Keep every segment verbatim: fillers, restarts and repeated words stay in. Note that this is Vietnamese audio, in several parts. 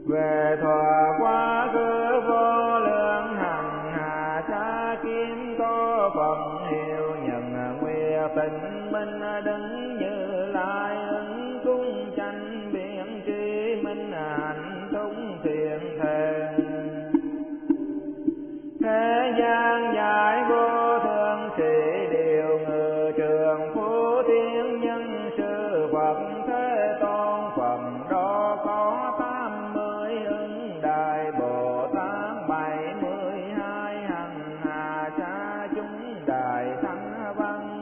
về thuở quá khứ vô lượng hằng hà sa kiếm có phần hiệu nhận nguyệt tình minh đứng như lai ứng cung tranh biện tri minh hạnh túng thiện thề thế gian giải vô thượng sĩ điều ngự trường phú thiên nhân sư Phật Thế Tôn Phật đó có tám mươi ứng đại Bồ Tát bảy mươi hai hằng hà sa chúng đại thánh văn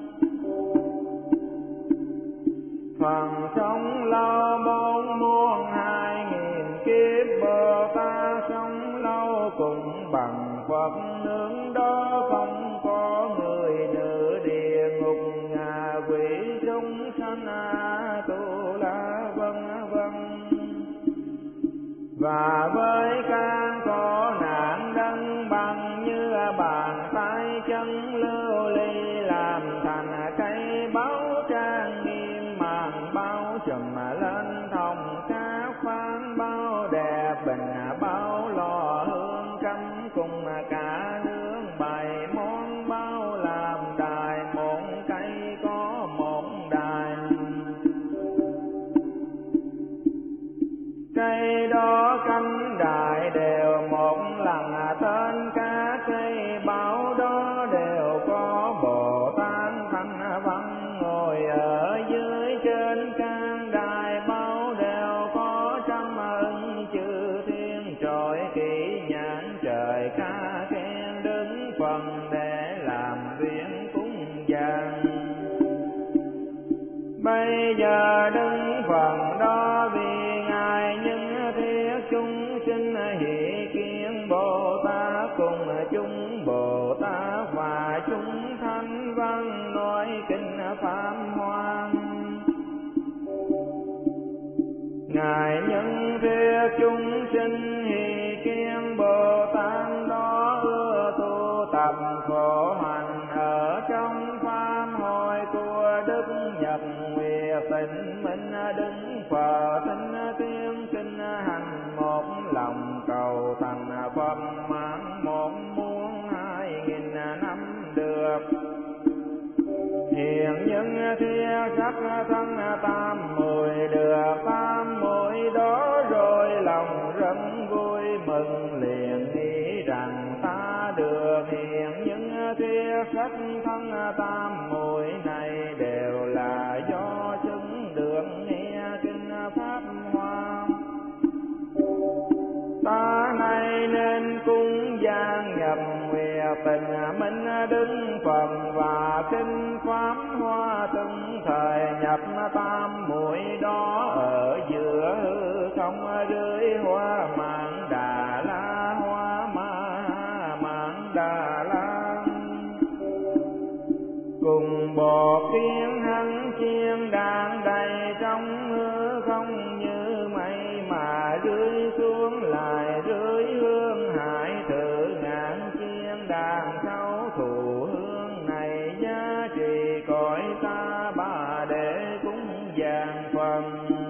phần sống lâu bốn muôn hai nghìn kiếp Bồ Tát sống lâu cùng bằng Phật nương đó không có người nữ địa ngục ngạ quỷ chúng sanh a tu la vân vân và với can có nạn đấng bằng như bàn tay chân lưu ly làm thành cây báo trang nghiêm màn bao trùm lên thông các phán bao đẹp bình bao lò hương cắm cùng cả nướng bày món bao làm đài một cây có một đài cây đó cánh đài đều một lần tên các cây báo đó đều có Bồ Tát thanh văn ngồi ở dưới trên can đài báo đều có trăm ưng chư thiên trội kỹ nhãn trời ca khen đứng phần để làm việc cúng dường bây giờ đứng phần đó vì ngài nhân thiết chúng sinh hiện kiến Bồ Tát cùng chúng Bồ Tát và chúng thánh văn nói kinh pháp hoa ngài nhân thiết chúng sinh hiện kiến Bồ Tát đó ưa tu tập khổ hạnh ở trong pháp hội của Đức Nhật Nguyệt Tịnh Minh đứng Phật thinh tiếng kinh hành một lòng cầu thành Phật mãn một muôn hai nghìn năm được hiện nhân thiết sắc thân tam mùi được tam mùi đó rồi lòng rất vui mừng liền nghĩ rằng ta được hiện nhân thiết sắc thân tam mùi này đều là do chứng được nghe kinh pháp hoa ta này nên cung gian nhập nguyệt tình minh đứng phần và kinh pháp hoa từng thời nhập tam muội đó ở giữa hư không dưới hoa mãn đà la hoa ma mãn đà la cùng bột kiến hắn chiên đàn đầy trong hư không như mây mà rơi xuống lại rơi hương hải thử ngàn chiên đàn khấu thụ hương này giá trị cõi ta bà để cúng dường phần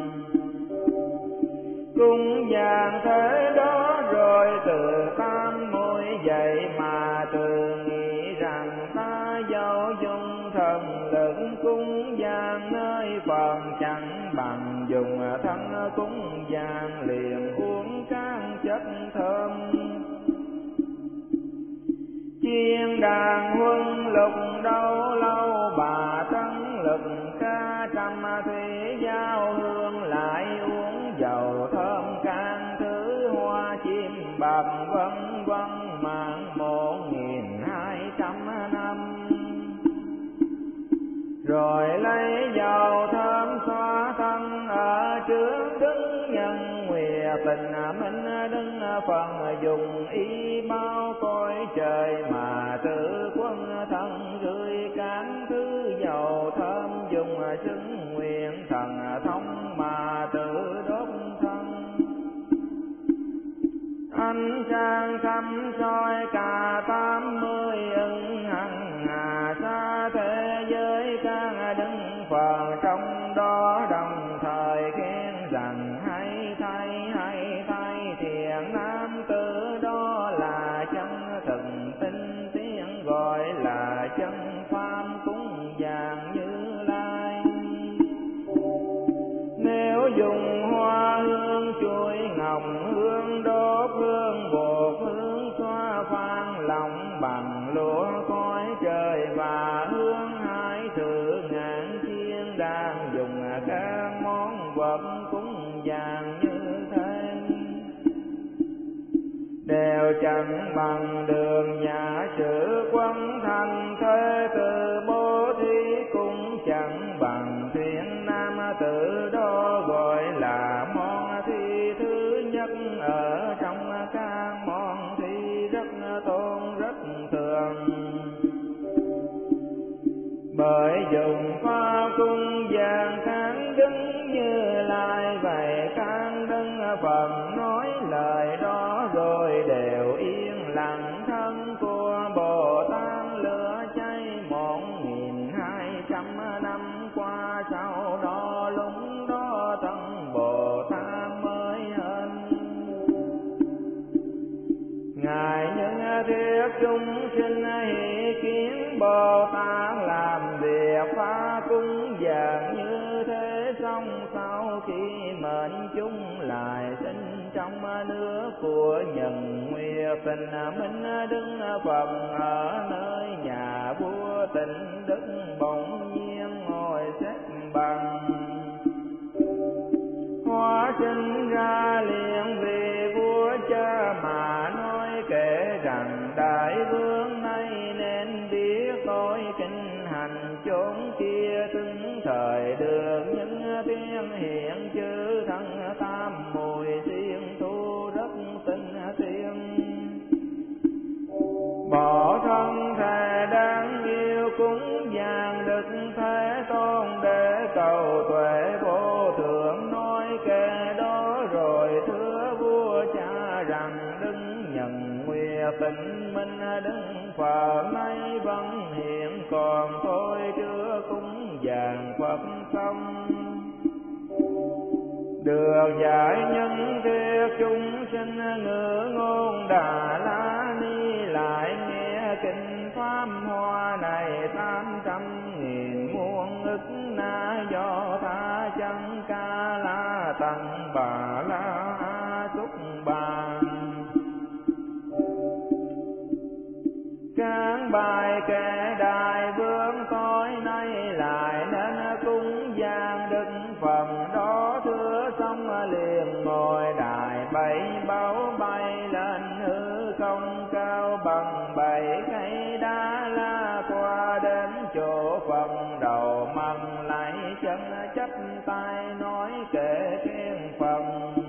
cúng dường thế đó rồi từ tam môi dậy mà từ nghĩ rằng ta giàu dung thần lực cúng dường nơi phần chẳng bằng dùng thân cúng dường liền uống các chất thơm chiên đàn huân lục đâu lâu bà trắng lực ca trăm thủy giao hương lại uống dầu thơm can thứ hoa chim bạc vân vân mạng một nghìn hai trăm năm rồi lấy dầu thơm xoa thân ở trước Đức Nhân Nguyệt Tình Minh đứng phần dùng y bao cõi trời mà tự quân thân rưỡi cán thứ dầu thơm dùng xứng nguyện thần thông mà tự đốt thân ánh sáng thăm soi cả tám mươi ưng hằng hà sa thế giới các đứng Phật trong đó đồng thời khen rằng hay thay hay đều chẳng bằng đường giả sử quân thành thế tử bố thí cũng chẳng bằng thiên nam tử đó gọi là món thi thứ nhất ở trong các món thi rất tôn rất thường. Bởi dùng pha cung vàng kháng đứng Như Lai vậy kháng đứng phần nói lời đó rồi đều yên lặng thân của Bồ Tát lửa cháy một nghìn hai trăm năm qua. Sau đó lúc đó thân Bồ Tát mới hên ngài những thiết chúng sinh hỷ kiến Bồ Tát làm việc phá cúng dường như thế. Xong sau khi mệnh chúng lại sinh trong nước của Nhân Nguyệt Tình Minh đứng phần ở nơi nhà vua Tịnh Đức bỗng nhiên ngồi xếp bằng hóa sinh ra liền vì vua cha mà nói kể rằng đại vương nay nên biết tôi kinh hành chốn kia từng thời được những tiếng hiện chư thân tam mùi tiên thu rất tinh tiên bỏ thân thể đáng yêu cúng dường Đức Thế Tôn để cầu tuệ vô thượng. Nói kể đó rồi thưa vua cha rằng đứng Nhân Nguyệt Tình Minh đứng Phật nay vẫn hiện còn thôi chưa cúng dường Phật xong. Được giải nhân thiết chúng sinh ngữ ngôn Đà La Ni lại nghe kinh pháp hoa này tám trăm nghìn muôn ức na do tha chân ca la tầng bà la a xúc bàn. Các bài kệ đại vương tối nay lại nên cúng dường Đức Phật đó thưa xong liền ngồi đại bảy báo bay lên hư không cao bằng bảy cây đá la qua đến chỗ Phật đầu mặt lại chân chắp tay nói kệ khen Phật.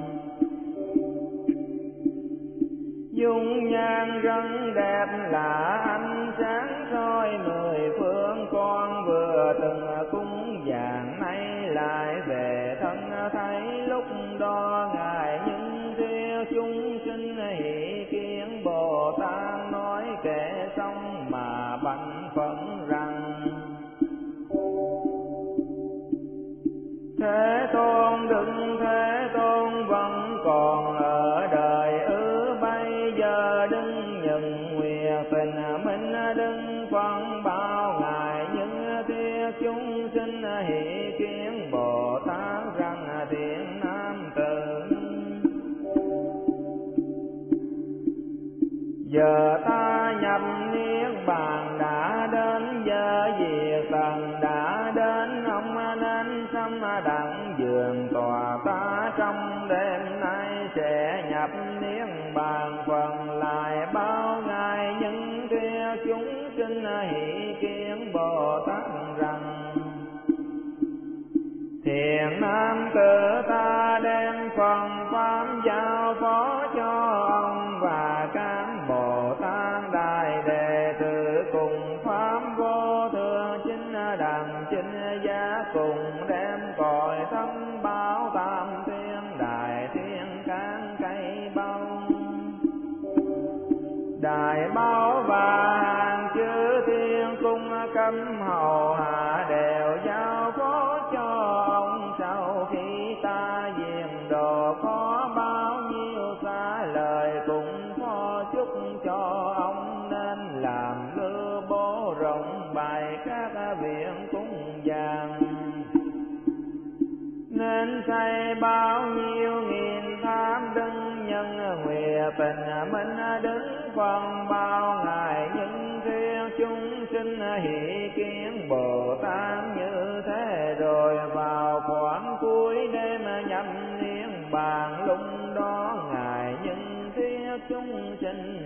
Dung nhan rất đẹp là ánh sáng soi mười phương. Con vừa từng cúng dường nay lại về thân thấy lúc đó ngài những theo chúng sinh hỷ kiến Bồ Tát nói kể xong mà bạch Phật rằng Thế Tôn đừng Thế Tôn vẫn còn ở đời ư bây giờ đứng Nhân Nguyệt Tình Minh đứng phân bao ngài những thiết chúng sinh hỷ kiến Bồ Tát rằng thiện nam tử giờ ta nhập niết bàn đã đến giờ diệt tận đã đến ông nên xâm đặng giường tòa ta trong đêm nay sẽ nhập niết bàn phần lại bao ngày những theo chúng sinh hỷ kiến Bồ Tát rằng thiện nam tử ta đem phần pháp giao phó cho ông và các Bồ Tát đại đệ tử cùng pháp vô thượng chính đẳng chính giác cùng đem cội thâm báo tam thiên đại thiên cán cây bông đại báo và hàng chư thiên cung cấm hầu hạ đều giao phó cho ông. Sau khi ta diệt độ có bao nhiêu xa lời cũng phó chúc cho ông nên làm lưu bố rộng bày các viện cúng dường nên xây bao nhiêu nghìn tháp đứng Nhân Nguyệt Tình Minh đứng phần bao ngày những thiên chúng sinh hỷ kiến Bồ Tát như thế rồi vào khoảng cuối đêm nhập niết bàn lúc đó ngài những thiết chúng sinh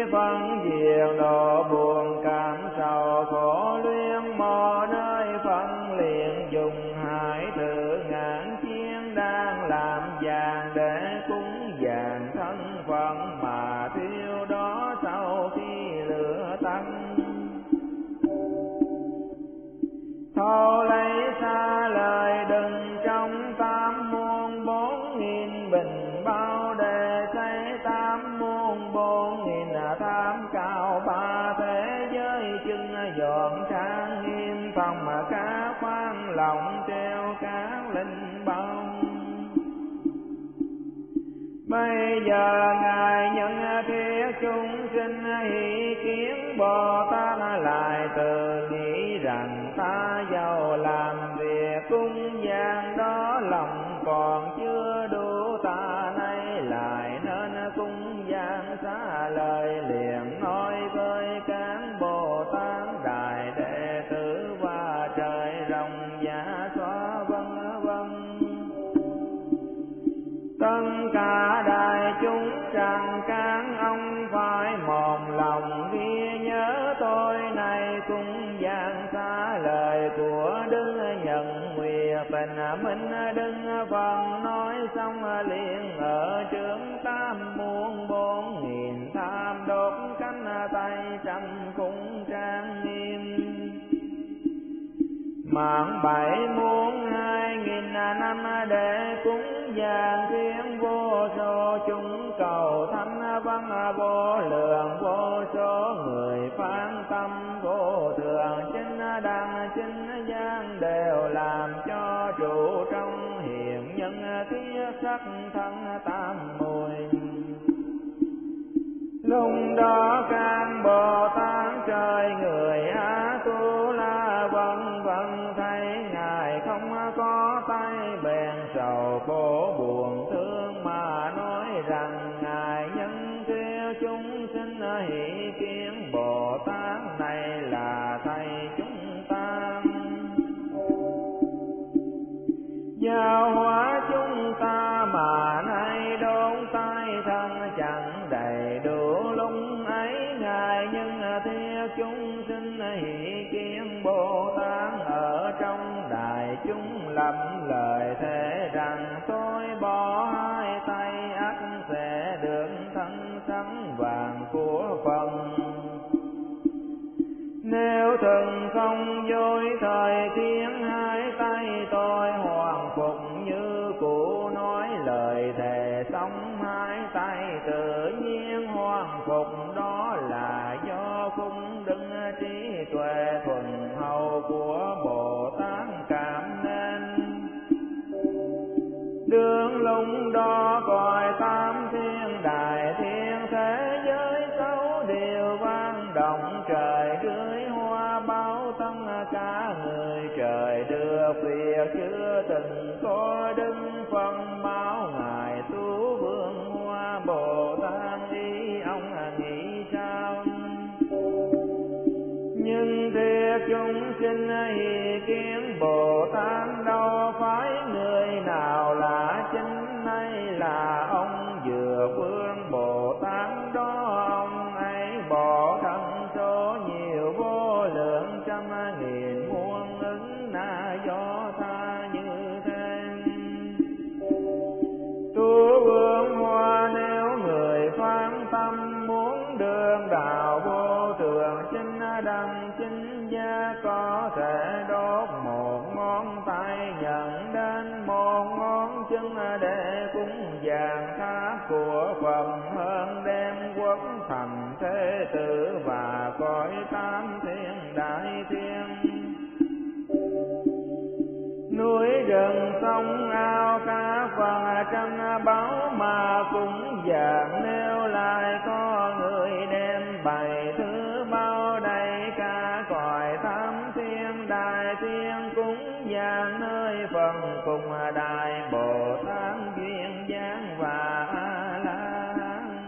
phân diệt độ buồn cảm sầu khổ luyện mò nơi phân liền dùng hải tự ngàn chiên đang làm vàng để cúng vàng thân phận mà thiêu đó sau khi lửa tắt. Thâu lấy xa lời đừng trong tam muôn bốn nghìn bình bao để xây tam muôn bốn nghìn tham cao ba thế giới chân dọn trang nghiêm phòng mà cá khoan lòng treo các linh bông. Bây giờ ngài nhân thiết chúng sinh hỷ kiến Bồ Tát lại tự nghĩ rằng ta giàu làm việc cung giang đó lòng còn chưa đủ, ta nay lại nên cung giang xá lời liền nói với các Bồ Tát đại đệ tử và trời rộng giả xóa vân vân. Tất cả đại chúng rằng các ông phải một lòng ghi nhớ tôi này cung giảng xá lời của Đức Nhận Nguyệt Tình Minh Đức Phật nói xong liền ở trước tam muôn bốn nghìn tham đốt cánh tay trăm cung trang nghiêm. Mạng bảy muôn hai nghìn năm để cúng giảng thiên vô số chúng cầu thánh văn vô lượng vô số người phán tâm vô thường chính đăng chính gian đều làm cho trụ trong hiện nhân thiết sắc thân tam mùi. Lúc đó các Bồ Tát trời người Á Tu La vân vân thấy ngài không có tay bèn sầu khổ buồn thương mà nói rằng ngài nhân theo chúng sinh hỷ kiến Bồ Tát này là thầy chúng ta, giáo hóa chúng ta mà nay đốn tay thân chẳng đầy đủ. Lúc ấy ngài nhân theo chúng sinh hỷ kiến Bồ Tát ở trong đại chúng lầm lời thế rằng tôi bỏ hai tay ắt sẽ được thân sắn vàng của Phật. Nếu thường không dối thời khiến hai tay tôi hoàn phục như cũ, nói lời thề sống hai tay tự nhiên hoàn phục, đó là do cung đức trí tuệ thuần hậu của Bồ Tát cảm nên. Đương lúc đó cõi tam thiên đại thiên thế giới sáu điều vang động, trời rưới hoa báo tất cả người trời được việc chưa từng có. Đức Phật báo ngài tu vương hoa Bồ Tát ý ông nghĩ sao? Nhưng thiệt chúng sinh hỷ kiến Bồ Tát đâu phải người nào là chính, nay là ông vừa vương Bồ Tát đó. Ông ấy bỏ thân số nhiều vô lượng trăm nghìn muôn ứng na do tha như thế. Tu vương hoa nếu người phán tâm muốn đương đạo vô thường chính đăng chính gia, có thể đốt một ngón tay nhận đến một ngón chân để cúng giảng tháp của Phật, hơn đem quốc thành thế tử và cõi tam thiên đại thiên. Núi rừng sông ao cá và trăm báu mà cũng dạng, nếu lại có người đem bày thứ bao đầy cả cõi tam thiên đại thiên cúng giảng nơi phần cùng đại Bồ Tát duyên dáng và A La Hán.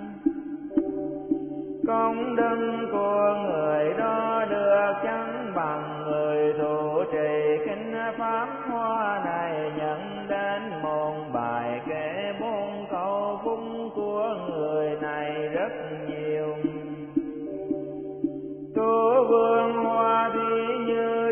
Công đức của người đó được chẳng bằng người thụ trì kinh pháp hoa này, nhận đến một bài kệ bốn câu phúng của người này rất nhiều.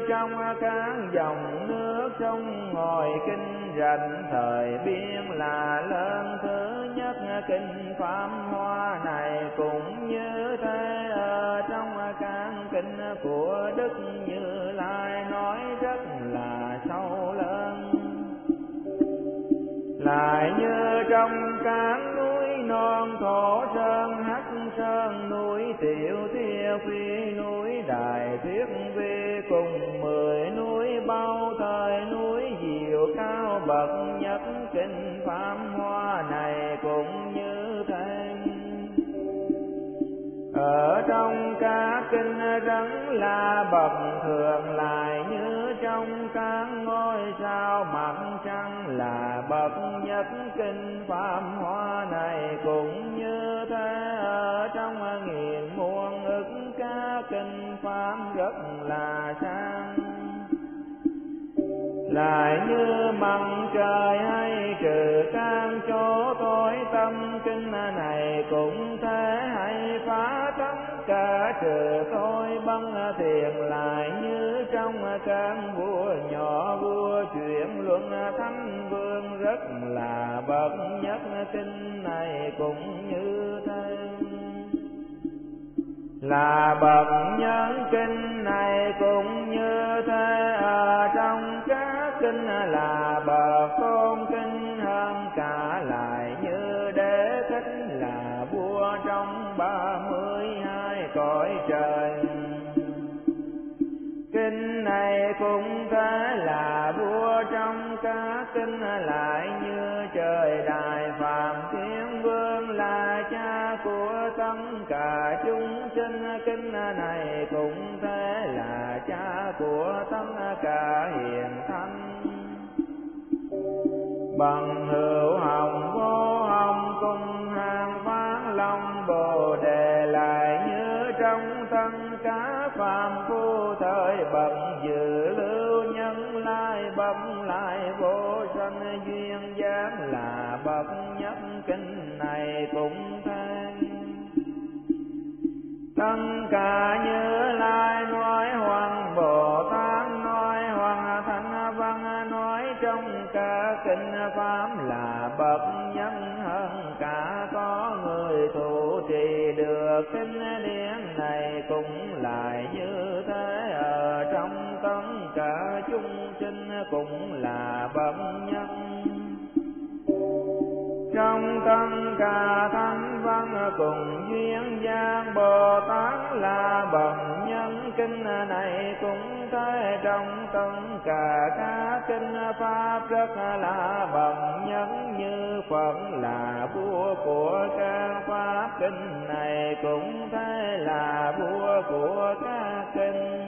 trong các dòng nước sông ngồi kinh rạch thời biên là lớn thứ nhất. Kinh Pháp Hoa này cũng như thế, ở trong các kinh của Đức Như Lai nói rất là sâu lớn. Lại như trong các núi non thổ sơn hắc sơn, núi Tiểu Thiên Phi, núi Đại Thuyết Vi, cùng mười núi bao thời, núi diệu cao bậc nhất. Kinh Pháp Hoa này cũng như thế, ở trong các kinh rất là bậc thường. Lại như trong các ngôi sao mặt trăng là bậc nhất. Kinh Pháp Hoa này cũng như thế, ở trong nghìn muôn ức các kinh Pháp rất là sang. Lại như mặt trời hay trừ các chỗ tối tâm, kinh này cũng thế, hay phá tất cả trừ tối băng thiền. Lại như trong các vua nhỏ vua chuyển luân thánh vương rất là bậc nhất. Kinh này cũng như thế, là bậc nhân. Kinh này cũng như thế, ở trong các kinh là bậc tôn. Kinh hơn cả lại như Đế Thích là vua trong ba mươi hai cõi trời. Kinh này cũng thế, là vua trong các kinh. Lại như trời Đại Phạm Thiên Vương là cha của tất cả chúng sinh. Kinh này cũng thế, là cha của tất cả hiền thánh. Bằng hữu hồng vô hồng cùng hàng Phát Long Bồ Đề. Lại như trong tất cả phàm phu thời bậc dự lưu nhân lai, bậc lại vô sanh duyên giác là bậc nhất. Kinh này cũng thế, tất cả Như Lai nói, Hoàng Bồ Tát nói, Hoàng Thanh Văn nói, trong cả kinh Pháp là bậc nhân hơn cả. Có người thụ trì được kinh điển này cũng lại như thế, ở trong tất cả chúng sinh cũng là bậc nhân. Trong tất cả thánh văn cùng duyên giác Bồ Tát là bậc nhân. Kinh này cũng thế, trong tất cả các kinh Pháp rất là bậc nhân. Như Phật là vua của các Pháp, kinh này cũng thế, là vua của các kinh.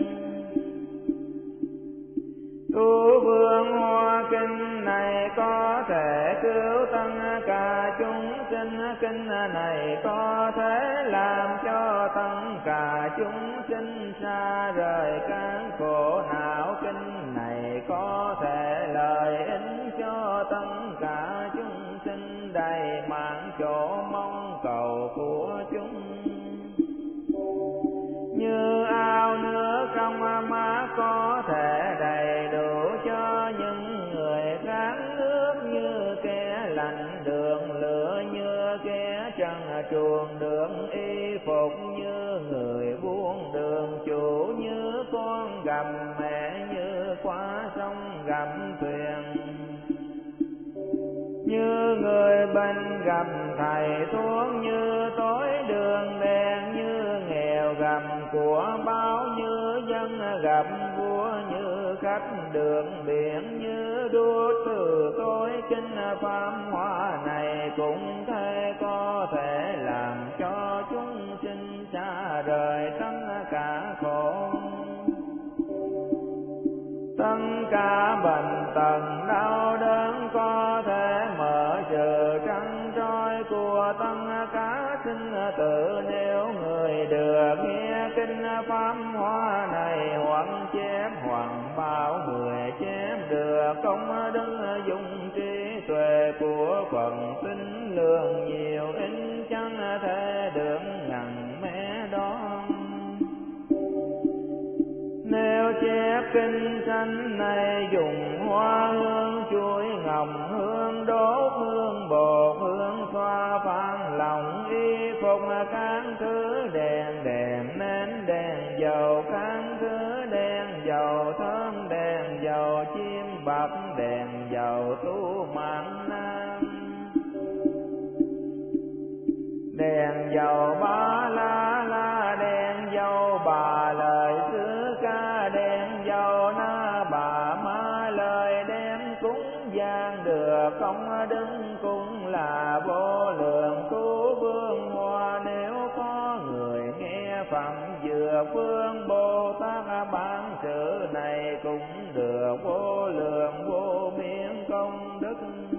Tu Vương Hoa kinh này có thể cứu tất cả chúng sinh. Kinh này có thể làm cho tất cả chúng sinh xa rời các khổ não. Kinh này có thể lợi ích cho tất cả chúng sinh, đầy mạng chỗ mong cầu của chúng. Như ao nước trong má có thể đầy đủ cho những người khát nước, như kẻ lạnh đường lửa, như kẻ trần truồng đường y phục, như người buông đường chủ, như con gặp mẹ, như qua sông gặp thuyền. Như người bệnh gặp thầy thuốc, như tối đường đèn, như nghèo gặp của báo, như dân gặp vua, như khách đường biển, như đuốc từ tối. Kinh Pháp Hoa này cũng thế, có thể làm cho chúng sinh xa rời tất cả khổ. Tất cả bệnh tật đau đớn có thể mở sự trăn trôi của tất cả sinh tử. Nếu người được nghe kinh Pháp Hoa này, hoặc chép hoặc bảo người chép được công đức dùng trí tuệ của Phật tính lượng nhiều, ít chẳng thể được ngàn mé đó. Nếu chép kinh sanh này dùng hoa hương chuối ngọc hương đốt hương bột hương xoa phan lòng y phục các thứ đèn đèn nến đèn dầu các thứ đèn dầu thơm đèn dầu chim bạc đèn dầu tu mạng nam đèn dầu ba la la đèn dầu bà lời xứ ca đèn dầu na bà ma lời đem cúng giang được công đức cũng là vô lượng cứu vương hoa nếu có người nghe phẩm dược phương Bồ Tát ban sự này cũng được vô lượng vô biên công đức.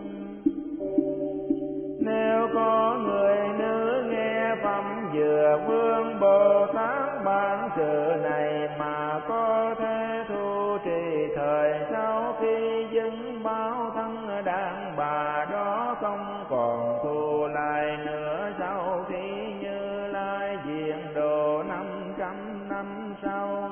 Nếu có người nữ nghe phẩm dược vương Bồ Tát ban sự này mà có thể thu trì thời sau khi dâng báo thân đàn bà đó không còn thu lại nữa sau khi Như Lai diện độ năm trăm năm sau.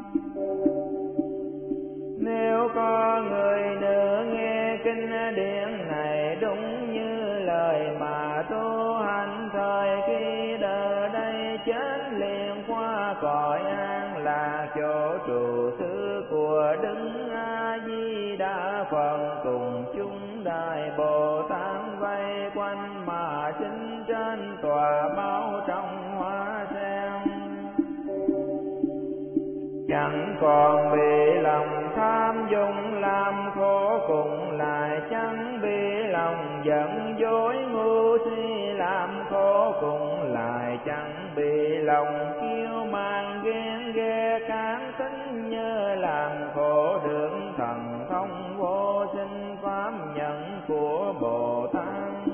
Nếu có người nữ nghe kinh điển này đúng như lời mà tu hành thời khi đời đây chết liền qua cõi an là chỗ trụ xứ của Đức A Di Đà Phật cùng chúng đại Bồ Tát vây quanh mà sinh trên tòa bao trong hoa sen. Chẳng còn bị lòng tham dung làm khổ cùng lại chẳng bị lòng giận dối ngu si làm khổ cùng lại chẳng bị lòng kiêu mang ghen ghê cán tính như làm khổ được thần thông vô sinh pháp nhận của Bồ Tát.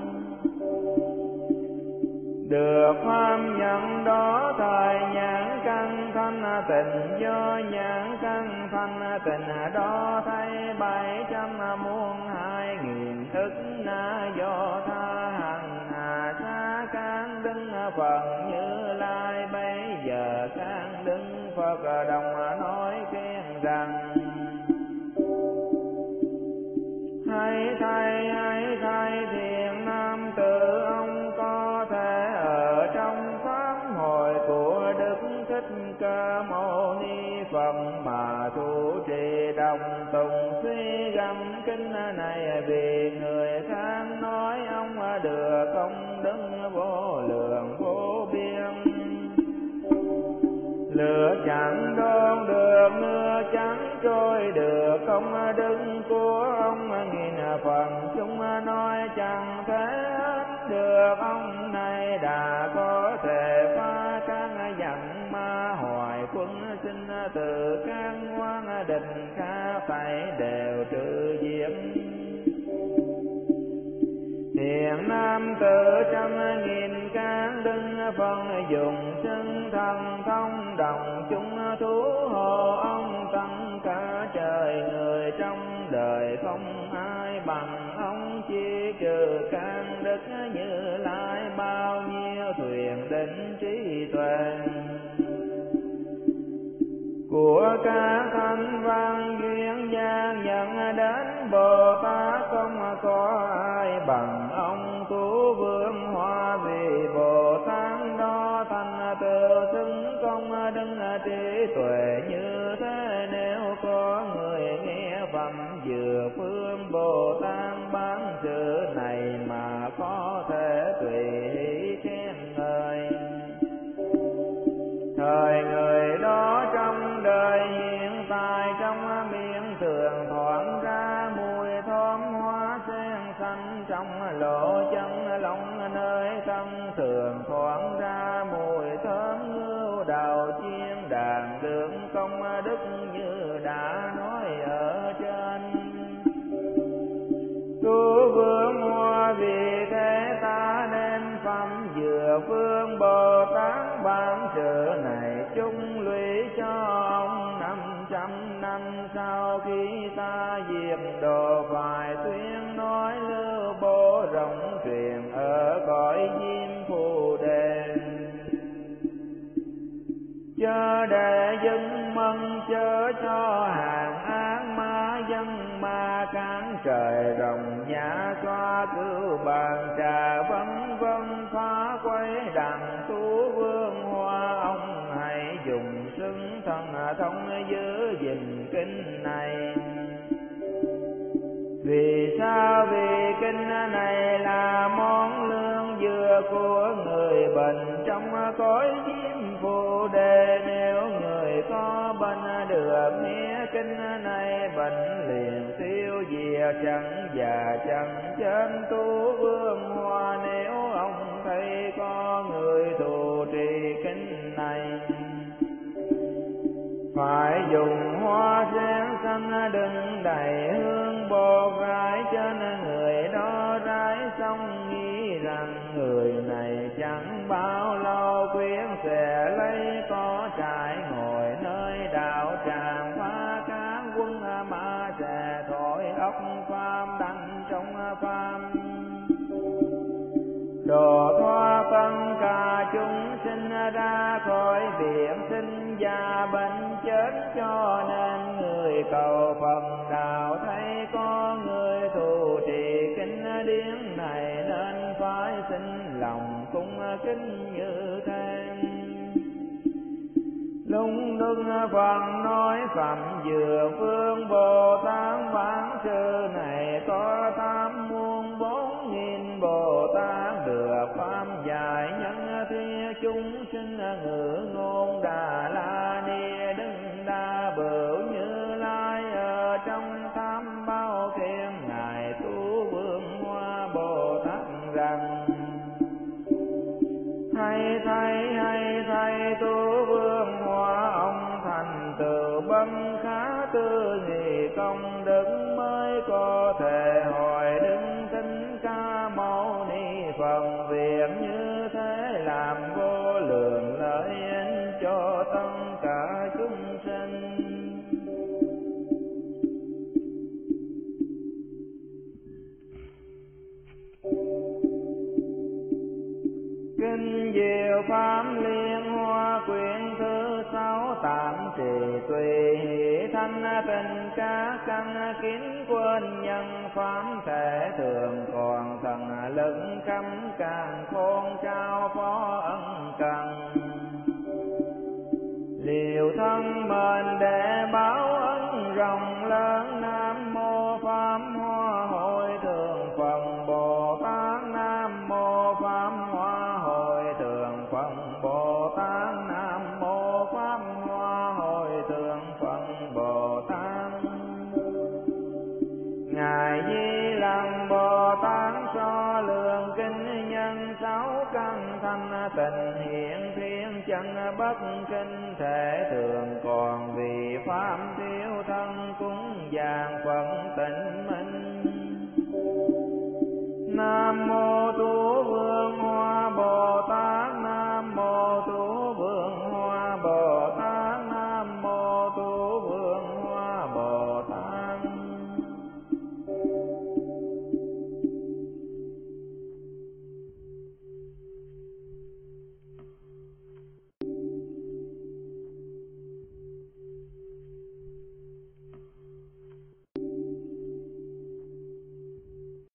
Được pháp nhận đó thời nhãn căn thanh tịnh do nhãn căn thanh tịnh đó thấy bảy trăm muôn hai nghìn ức na do tha hằng hà sa can đứng phần Như Lai bây giờ can đứng Phật đồng nói khen rằng hãy thay hãy thay thiện nam tử ông có thể ở trong pháp hội của Đức Thích Ca Mâu Ni Phật mà thu trì đồng tùng suy gẫm kinh này vì người khác nói ông được công đức vô lượng vô biên. Lửa chẳng đôn được nước chẳng trôi được công đức của ông nghìn phần chúng nói chẳng thể hết được ông này đã có thể phá các dặn ma hoài quân sinh từ các ngoan định khác phải đều trừ diệt. Thiện nam tử trăm nghìn cán đứng phân dùng xưng thần thông đồng chúng thú hộ ông tăng cả trời người trong đời không ai bằng ông chỉ trừ can đức Như Lai bao nhiêu thuyền định trí tuệ của các thanh văn duyên gian nhận đến Bồ Tát không có ai bằng ông cứu vương hoa vì Bồ Tát đó thành tự xưng công đức trí tuệ như thế. Nếu có người nghe phẩm dược phương Bồ Tát bán sự này mà có thể tùy hỷ khen ngợi thời người đó trong đời hiện tại trong miệng thường thoảng ra mùi thơm hoa sen xanh trong lỗ chân lông nơi tâm thường thoảng ra mùi thơm ngưu đầu chiên đàn được công đức như đã nói ở trên. Tu vương hoa vì thế ta nên phẩm dược phương Bồ Tát ban sự này chung lũy cho ông năm trăm năm sau khi ta diệt độ phải tuyên nói lưu bố rộng truyền ở cõi Diêm Phù Đề. Chớ để dưng mân chớ cho hàng ác trời rồng giá xoa cứu bàn trà vân vân phá quấy đằng tú vương hoa. Ông hãy dùng xưng thần thông giữ gìn kinh này. Vì sao? Vì kinh này là món lương dừa của người bệnh trong cõi diêm phù đề. Nếu người có bệnh được nghe kinh này, bệnh liền tiêu diệt chẳng già chẳng chết. Tu vương hoa nếu ông thấy có người trụ trì kinh này, phải dùng hoa sen xanh đựng đầy hương bột rải trên người đó. Rải xong nghĩ rằng người này chẳng bao lâu quyết sẽ lấy có trại ngồi nơi đạo tràng. Phá các quân ma sẽ thổi ốc phàm đăng trong phàm. Độ thoát tất cả chúng sinh ra khỏi biển sinh già bệnh chết. Cho nên người cầu phần đạo thấy có người trụ trì kinh điển này, nên phải xin lòng cung kính như thế. Lúc Đức Phật nói phẩm Dược Phương Bồ Tát bản sư này, có tám muôn bốn nghìn Bồ Tát được pháp giải nhân thi chúng sinh. Ngữ ngôn Đà La Ni Đứng Đa Bửu Như Lai ở trong tam bao thiên. Ngài Tu Vương Hoa Bồ Tát rằng: Hay thay hay thay Tu Vương Hoa, ông thành tựu bậc khá tư nghị công đức, mới có thể hỏi Đức Thích Ca Mâu Ni Phật. Việc như thế làm vô lượng lợi ích cho tất cả chúng sinh. Kinh Diệu Pháp Liên Hoa quyển thứ sáu. Tạm trì tùy hỷ thanh tình các căn kính quên nhân pháp thể. Thường còn thần lực khắp càng khôn trao phó ân cần. Liều thân mình để báo ân rộng lớn. Nam mô Pháp Hoa Hội Thượng Phật Bồ Tát. Nam mô Pháp Hoa Hội Thượng Phật Bồ Tát. Nam mô Pháp Hoa Hội Thượng Phật Bồ Tát. Ngài Di Lặc Bồ Tát so lượng kinh nhân sáu căn thanh tịnh hiện thiên chân bất kinh thể. Thường còn vì pháp thiếu thân cúng dường Phật tịnh minh. Nam mô